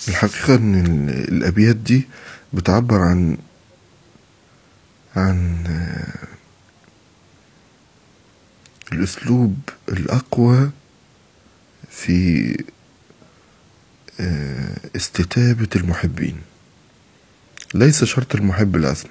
الحقيقة ان الابيات دي بتعبر عن الاسلوب الاقوى في استتابة المحبين. ليس شرط المحب العصمة.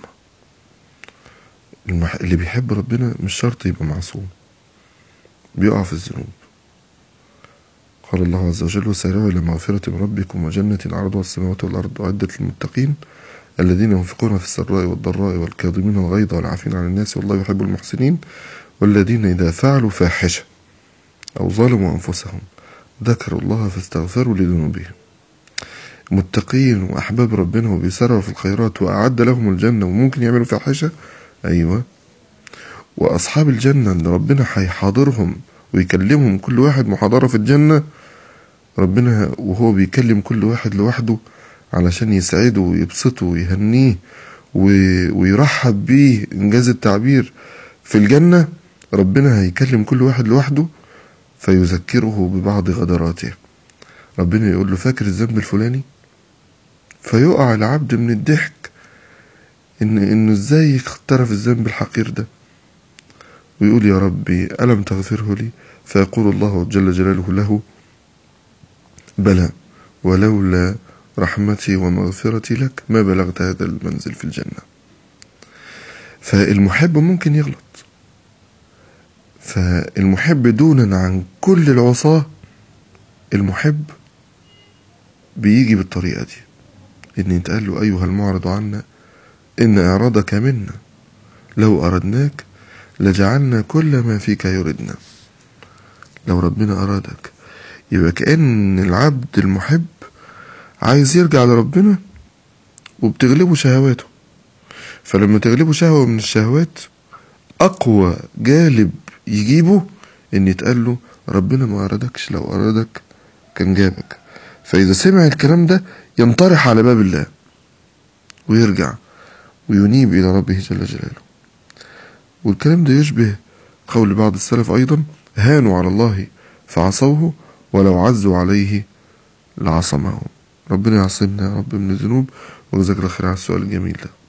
اللي بيحب ربنا مش شرط يبقى معصوم، بيقع في الذنوب. قال الله عز وجل: وسارعوا إلى مغفرة من ربكم وجنة عرضها السماوات والأرض أعدت للمتقين الذين ينفقون في السراء والضراء والكاظمين الغيظ والعافين عن الناس والله يحب المحسنين والذين إذا فعلوا فاحشة أو ظلموا أنفسهم ذكروا الله فاستغفروا لذنوبهم. متقين وأحباب ربنا وبيسارعوا في الخيرات وأعد لهم الجنة وممكن يعملوا فاحشة، أيوة. وأصحاب الجنة اللي ربنا هيحاضرهم ويكلمهم كل واحد محاضرة في الجنة، ربنا وهو بيكلم كل واحد لوحده علشان يسعده ويبسطه ويهنيه ويرحب بيه، إنجاز التعبير، في الجنة ربنا هيكلم كل واحد لوحده فيذكره ببعض غدراته. ربنا يقول له: فاكر الذنب الفلاني؟ فيقع العبد من الضحك إنه إزاي اقترف الذنب الحقير ده، ويقول: يا ربي ألم تغفره لي؟ فيقول الله جل جلاله له: بلى، ولولا رحمتي ومغفرتي لك ما بلغت هذا المنزل في الجنة. فالمحب ممكن يغلط، فالمحب دونا عن كل العصاة المحب بيجي بالطريقة دي، إن يتقال له: أيها المعرض عنا إن إعراضك منا لو أردناك لجعلنا كل ما فيك يردنا. لو ربنا أرادك يبقى كأن العبد المحب عايز يرجع لربنا وبتغلبه شهواته، فلما تغلبه شهوة من الشهوات أقوى جالب يجيبه إن يتقال له: ربنا ما أرادكش، لو أرادك كان جابك. فإذا سمع الكلام ده ينطرح على باب الله ويرجع وينيب إلى ربه جل جلاله. والكلام ده يشبه قول بعض السلف أيضا: هانوا على الله فعصوه ولو عزوا عليه لعصمهم. ربنا يعصمنا يا رب من الذنوب، وجزاك الله خير على السؤال الجميل ده.